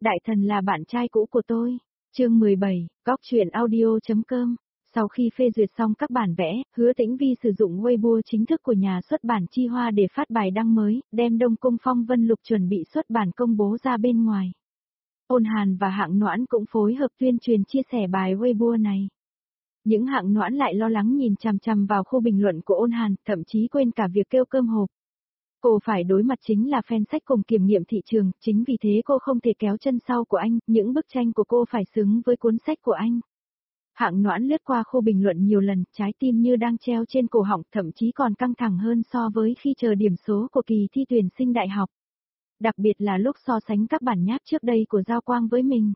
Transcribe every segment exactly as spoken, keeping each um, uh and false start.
Đại thần là bạn trai cũ của tôi. Chương mười bảy, góc truyện audio.com. Sau khi phê duyệt xong các bản vẽ, Hứa Tĩnh Vi sử dụng Weibo chính thức của nhà xuất bản Chi Hoa để phát bài đăng mới, đem Đông Cung Phong Vân Lục chuẩn bị xuất bản công bố ra bên ngoài. Ôn Hàn và Hạng Noãn cũng phối hợp tuyên truyền chia sẻ bài Weibo này. Những Hạng Noãn lại lo lắng nhìn chằm chằm vào khu bình luận của Ôn Hàn, thậm chí quên cả việc kêu cơm hộp. Cô phải đối mặt chính là fan sách cùng kiểm nghiệm thị trường, chính vì thế cô không thể kéo chân sau của anh, những bức tranh của cô phải xứng với cuốn sách của anh. Hạng Noãn lướt qua khu bình luận nhiều lần, trái tim như đang treo trên cổ họng, thậm chí còn căng thẳng hơn so với khi chờ điểm số của kỳ thi tuyển sinh đại học. Đặc biệt là lúc so sánh các bản nháp trước đây của Giao Quang với mình.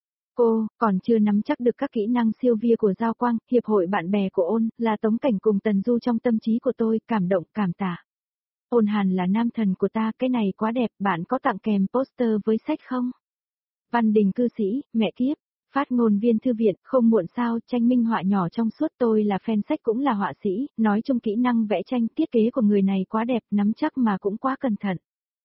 Cô, còn chưa nắm chắc được các kỹ năng siêu via của Giao Quang, hiệp hội bạn bè của Ôn, là Tống Cảnh cùng Tần Du trong tâm trí của tôi, cảm động, cảm tạ. Ôn Hàn là nam thần của ta, cái này quá đẹp, bạn có tặng kèm poster với sách không? Văn Đình cư sĩ, mẹ kiếp, phát ngôn viên thư viện, không muộn sao, tranh minh họa nhỏ trong suốt, tôi là fan sách cũng là họa sĩ, nói chung kỹ năng vẽ tranh, thiết kế của người này quá đẹp, nắm chắc mà cũng quá cẩn thận.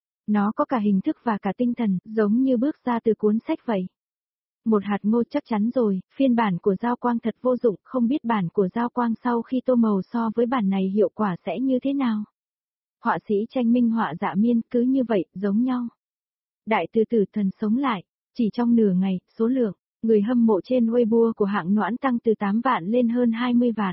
Nó có cả hình thức và cả tinh thần, giống như bước ra từ cuốn sách vậy. Một hạt ngô chắc chắn rồi, phiên bản của Giao Quang thật vô dụng, không biết bản của Giao Quang sau khi tô màu so với bản này hiệu quả sẽ như thế nào. Họa sĩ tranh minh họa Dạ Miên cứ như vậy, giống nhau. Đại từ tử thần sống lại, chỉ trong nửa ngày, số lượng người hâm mộ trên Weibo của Hạng Noãn tăng từ tám vạn lên hơn hai mươi vạn.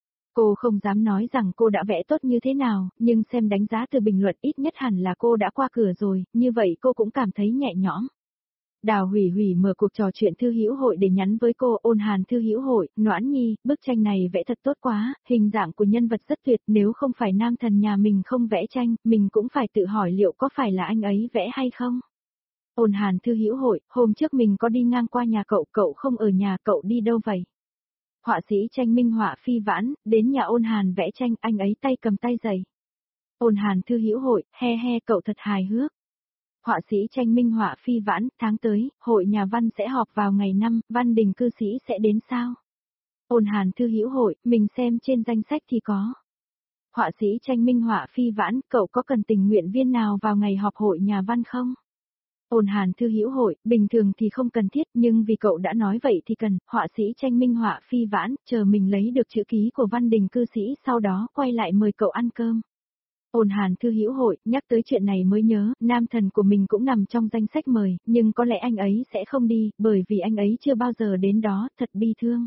Cô không dám nói rằng cô đã vẽ tốt như thế nào, nhưng xem đánh giá từ bình luận ít nhất hẳn là cô đã qua cửa rồi, như vậy cô cũng cảm thấy nhẹ nhõm. Đào Hủy Hủy mở cuộc trò chuyện thư hữu hội để nhắn với cô. Ôn Hàn thư hữu hội, Noãn Nhi, bức tranh này vẽ thật tốt quá, hình dạng của nhân vật rất tuyệt, nếu không phải nam thần nhà mình không vẽ tranh, mình cũng phải tự hỏi liệu có phải là anh ấy vẽ hay không. Ôn Hàn thư hữu hội, hôm trước mình có đi ngang qua nhà cậu, cậu không ở nhà, cậu đi đâu vậy? Họa sĩ tranh minh họa Phi Vãn, đến nhà Ôn Hàn vẽ tranh, anh ấy tay cầm tay giày. Ôn Hàn thư hữu hội, he he cậu thật hài hước. Họa sĩ tranh minh họa Phi Vãn, tháng tới, hội nhà văn sẽ họp vào ngày năm, Văn Đình cư sĩ sẽ đến sao? Ôn Hàn thư hữu hội, mình xem trên danh sách thì có. Họa sĩ tranh minh họa Phi Vãn, cậu có cần tình nguyện viên nào vào ngày họp hội nhà văn không? Ôn Hàn thư hữu hội, bình thường thì không cần thiết, nhưng vì cậu đã nói vậy thì cần. Họa sĩ tranh minh họa Phi Vãn, chờ mình lấy được chữ ký của Văn Đình cư sĩ sau đó quay lại mời cậu ăn cơm. Ôn Hàn thư hữu hội, nhắc tới chuyện này mới nhớ, nam thần của mình cũng nằm trong danh sách mời, nhưng có lẽ anh ấy sẽ không đi, bởi vì anh ấy chưa bao giờ đến đó, thật bi thương.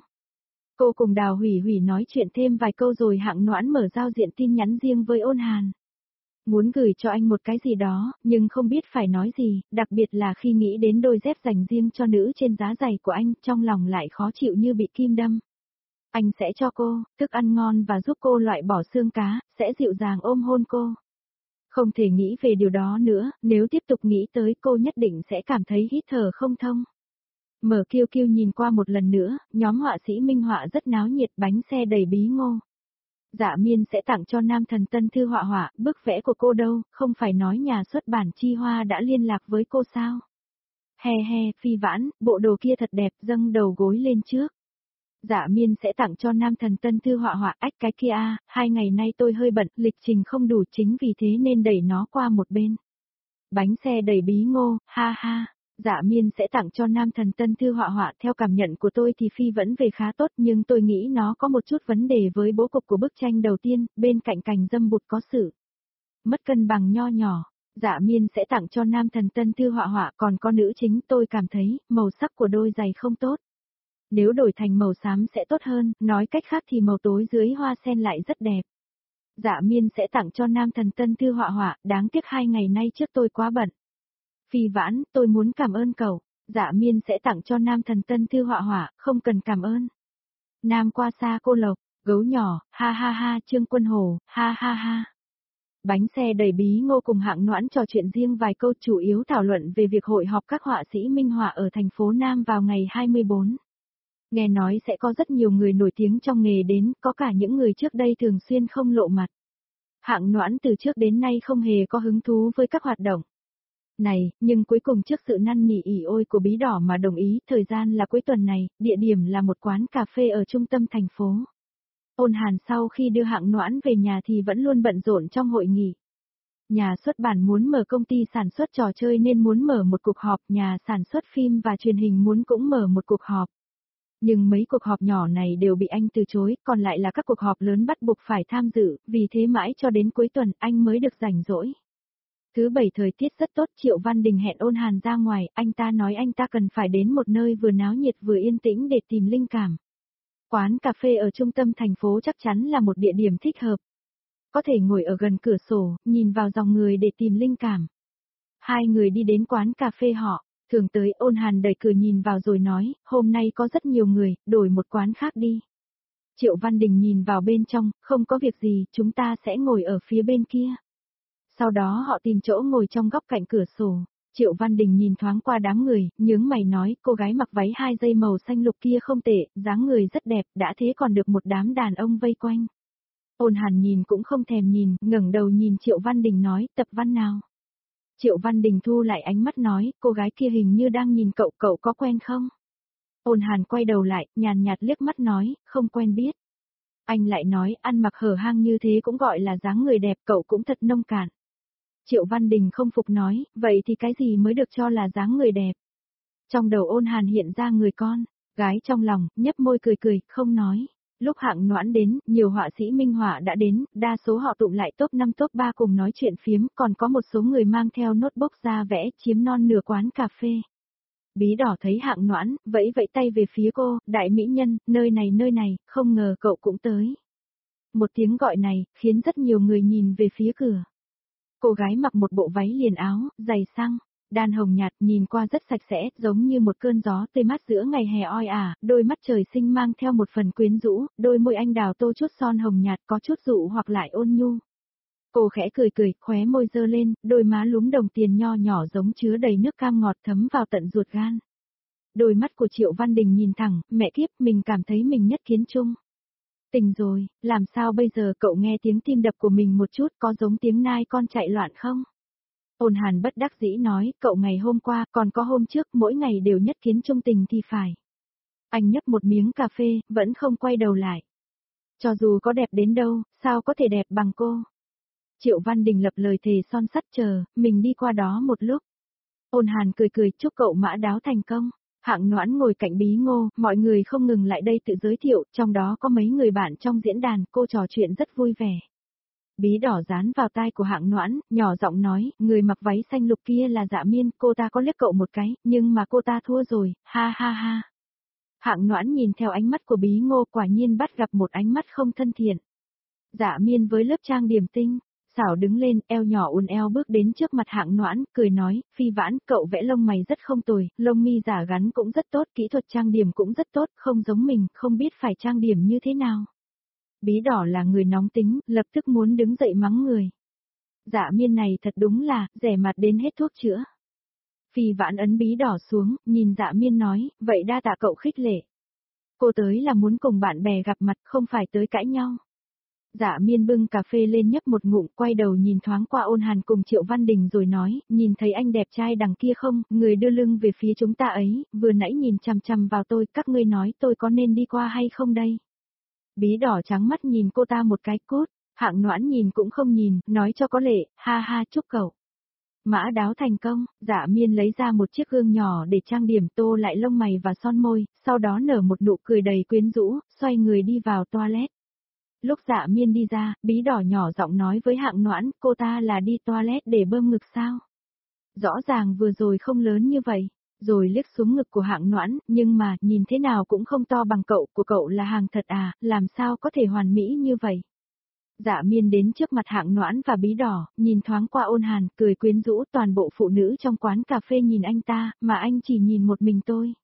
Cô cùng Đào Hủy Hủy nói chuyện thêm vài câu rồi Hạng Noãn mở giao diện tin nhắn riêng với Ôn Hàn. Muốn gửi cho anh một cái gì đó, nhưng không biết phải nói gì, đặc biệt là khi nghĩ đến đôi dép dành riêng cho nữ trên giá giày của anh, trong lòng lại khó chịu như bị kim đâm. Anh sẽ cho cô, thức ăn ngon và giúp cô loại bỏ xương cá, sẽ dịu dàng ôm hôn cô. Không thể nghĩ về điều đó nữa, nếu tiếp tục nghĩ tới cô nhất định sẽ cảm thấy hít thở không thông. Mở kiu kiu nhìn qua một lần nữa, nhóm họa sĩ minh họa rất náo nhiệt, bánh xe đầy bí ngô. Dạ Miên sẽ tặng cho nam thần tân thư họa họa, bức vẽ của cô đâu, không phải nói nhà xuất bản Chi Hoa đã liên lạc với cô sao? He he, Phi Vãn, bộ đồ kia thật đẹp, dâng đầu gối lên trước. Dạ Miên sẽ tặng cho nam thần tân thư họa họa, ách cái kia a, hai ngày nay tôi hơi bận, lịch trình không đủ chính vì thế nên đẩy nó qua một bên. Bánh xe đầy bí ngô, ha ha. Dạ Miên sẽ tặng cho nam thần tân thư họa họa, theo cảm nhận của tôi thì Phi vẫn về khá tốt, nhưng tôi nghĩ nó có một chút vấn đề với bố cục của bức tranh đầu tiên, bên cạnh cành dâm bụt có sự mất cân bằng nho nhỏ. Dạ Miên sẽ tặng cho nam thần tân thư họa họa, còn có nữ chính tôi cảm thấy màu sắc của đôi giày không tốt. Nếu đổi thành màu xám sẽ tốt hơn, nói cách khác thì màu tối dưới hoa sen lại rất đẹp. Dạ Miên sẽ tặng cho nam thần tân thư họa họa, đáng tiếc hai ngày nay trước tôi quá bận. Phi Vãn, tôi muốn cảm ơn cậu. Dạ Miên sẽ tặng cho nam thần tân thư họa họa, không cần cảm ơn. Nam qua xa cô lộc, gấu nhỏ, ha ha ha, Trương Quân Hồ, ha ha ha. Bánh xe đầy bí ngô cùng Hạng Noãn trò chuyện riêng vài câu, chủ yếu thảo luận về việc hội họp các họa sĩ minh họa ở thành phố Nam vào ngày hai mươi bốn. Nghe nói sẽ có rất nhiều người nổi tiếng trong nghề đến, có cả những người trước đây thường xuyên không lộ mặt. Hạng Noãn từ trước đến nay không hề có hứng thú với các hoạt động này, nhưng cuối cùng trước sự năn nỉ ỉ ôi của Bí Đỏ mà đồng ý, thời gian là cuối tuần này, địa điểm là một quán cà phê ở trung tâm thành phố. Ôn Hàn sau khi đưa Hạng Noãn về nhà thì vẫn luôn bận rộn trong hội nghị. Nhà xuất bản muốn mở công ty sản xuất trò chơi nên muốn mở một cuộc họp, nhà sản xuất phim và truyền hình muốn cũng mở một cuộc họp. Nhưng mấy cuộc họp nhỏ này đều bị anh từ chối, còn lại là các cuộc họp lớn bắt buộc phải tham dự, vì thế mãi cho đến cuối tuần anh mới được rảnh rỗi. Thứ bảy thời tiết rất tốt, Triệu Văn Đình hẹn Ôn Hàn ra ngoài, anh ta nói anh ta cần phải đến một nơi vừa náo nhiệt vừa yên tĩnh để tìm linh cảm. Quán cà phê ở trung tâm thành phố chắc chắn là một địa điểm thích hợp. Có thể ngồi ở gần cửa sổ, nhìn vào dòng người để tìm linh cảm. Hai người đi đến quán cà phê họ, thường tới. Ôn Hàn đẩy cửa nhìn vào rồi nói, hôm nay có rất nhiều người, đổi một quán khác đi. Triệu Văn Đình nhìn vào bên trong, không có việc gì, chúng ta sẽ ngồi ở phía bên kia. Sau đó họ tìm chỗ ngồi trong góc cạnh cửa sổ. Triệu Văn Đình nhìn thoáng qua đám người, nhướng mày nói, cô gái mặc váy hai dây màu xanh lục kia không tệ, dáng người rất đẹp, đã thế còn được một đám đàn ông vây quanh. Ôn Hàn nhìn cũng không thèm nhìn, ngẩng đầu nhìn Triệu Văn Đình nói, tập văn nào? Triệu Văn Đình thu lại ánh mắt nói, cô gái kia hình như đang nhìn cậu, cậu có quen không? Ôn Hàn quay đầu lại, nhàn nhạt liếc mắt nói, không quen biết. Anh lại nói, ăn mặc hở hang như thế cũng gọi là dáng người đẹp, cậu cũng thật nông cạn. Triệu Văn Đình không phục nói, vậy thì cái gì mới được cho là dáng người đẹp? Trong đầu Ôn Hàn hiện ra người con, gái trong lòng, nhấp môi cười cười, không nói. Lúc Hạng Noãn đến, nhiều họa sĩ minh họa đã đến, đa số họ tụng lại top năm top ba cùng nói chuyện phiếm, còn có một số người mang theo notebook ra vẽ, chiếm non nửa quán cà phê. Bí Đỏ thấy Hạng Noãn, vẫy vẫy tay về phía cô, đại mỹ nhân, nơi này nơi này, không ngờ cậu cũng tới. Một tiếng gọi này, khiến rất nhiều người nhìn về phía cửa. Cô gái mặc một bộ váy liền áo, giày xăng, đan hồng nhạt, nhìn qua rất sạch sẽ, giống như một cơn gió tươi mát giữa ngày hè oi ả, đôi mắt trời sinh mang theo một phần quyến rũ, đôi môi anh đào tô chút son hồng nhạt có chút dụ hoặc lại ôn nhu. Cô khẽ cười cười, khóe môi dơ lên, đôi má lúm đồng tiền nho nhỏ giống chứa đầy nước cam ngọt thấm vào tận ruột gan. Đôi mắt của Triệu Văn Đình nhìn thẳng, mẹ kiếp, mình cảm thấy mình nhất kiến chung. Tỉnh rồi, làm sao bây giờ cậu nghe tiếng tim đập của mình một chút có giống tiếng nai con chạy loạn không? Ôn Hàn bất đắc dĩ nói, cậu ngày hôm qua, còn có hôm trước, mỗi ngày đều nhất kiến chung tình thì phải. Anh nhấp một miếng cà phê, vẫn không quay đầu lại. Cho dù có đẹp đến đâu, sao có thể đẹp bằng cô? Triệu Văn Đình lập lời thề son sắt chờ, mình đi qua đó một lúc. Ôn Hàn cười cười, chúc cậu mã đáo thành công. Hạng Noãn ngồi cạnh Bí Ngô, mọi người không ngừng lại đây tự giới thiệu, trong đó có mấy người bạn trong diễn đàn, cô trò chuyện rất vui vẻ. Bí Đỏ dán vào tai của Hạng Noãn, nhỏ giọng nói, người mặc váy xanh lục kia là Dạ Miên, cô ta có liếc cậu một cái, nhưng mà cô ta thua rồi, ha ha ha. Hạng Noãn nhìn theo ánh mắt của Bí Ngô, quả nhiên bắt gặp một ánh mắt không thân thiện. Dạ Miên với lớp trang điểm tinh, xảo đứng lên, eo nhỏ uốn eo bước đến trước mặt Hạng Noãn, cười nói, Phi Vãn, cậu vẽ lông mày rất không tồi, lông mi giả gắn cũng rất tốt, kỹ thuật trang điểm cũng rất tốt, không giống mình, không biết phải trang điểm như thế nào. Bí Đỏ là người nóng tính, lập tức muốn đứng dậy mắng người. Dạ Miên này thật đúng là, rẻ mặt đến hết thuốc chữa. Phi Vãn ấn Bí Đỏ xuống, nhìn Dạ Miên nói, vậy đa tạ cậu khích lệ. Cô tới là muốn cùng bạn bè gặp mặt, không phải tới cãi nhau. Dạ Miên bưng cà phê lên nhấp một ngụm, quay đầu nhìn thoáng qua Ôn Hàn cùng Triệu Văn Đình rồi nói, nhìn thấy anh đẹp trai đằng kia không, người đưa lưng về phía chúng ta ấy, vừa nãy nhìn chằm chằm vào tôi, các ngươi nói tôi có nên đi qua hay không đây? Bí Đỏ trắng mắt nhìn cô ta một cái cút, Hạng Noãn nhìn cũng không nhìn, nói cho có lệ, ha ha chúc cậu. Mã đáo thành công, Dạ Miên lấy ra một chiếc gương nhỏ để trang điểm, tô lại lông mày và son môi, sau đó nở một nụ cười đầy quyến rũ, xoay người đi vào toilet. Lúc Dạ Miên đi ra, Bí Đỏ nhỏ giọng nói với Hạng Noãn, cô ta là đi toilet để bơm ngực sao? Rõ ràng vừa rồi không lớn như vậy, rồi liếc xuống ngực của Hạng Noãn, nhưng mà, nhìn thế nào cũng không to bằng cậu, của cậu là hàng thật à, làm sao có thể hoàn mỹ như vậy? Dạ Miên đến trước mặt Hạng Noãn và Bí Đỏ, nhìn thoáng qua Ôn Hàn, cười quyến rũ, toàn bộ phụ nữ trong quán cà phê nhìn anh ta, mà anh chỉ nhìn một mình tôi.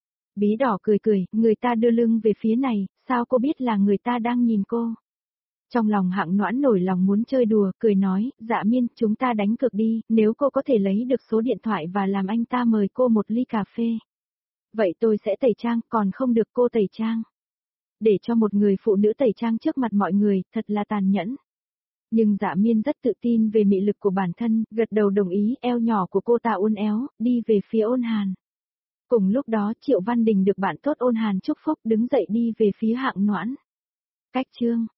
Bí Đỏ cười cười, người ta đưa lưng về phía này, sao cô biết là người ta đang nhìn cô? Trong lòng Hạng Noãn nổi lòng muốn chơi đùa, cười nói, Dạ Miên, chúng ta đánh cược đi, nếu cô có thể lấy được số điện thoại và làm anh ta mời cô một ly cà phê. Vậy tôi sẽ tẩy trang, còn không được cô tẩy trang. Để cho một người phụ nữ tẩy trang trước mặt mọi người, thật là tàn nhẫn. Nhưng Dạ Miên rất tự tin về mị lực của bản thân, gật đầu đồng ý, eo nhỏ của cô ta uốn éo, đi về phía Ôn Hàn. Cùng lúc đó Triệu Văn Đình được bạn tốt Ôn Hàn chúc phúc đứng dậy đi về phía Hạng Noãn. Cách chương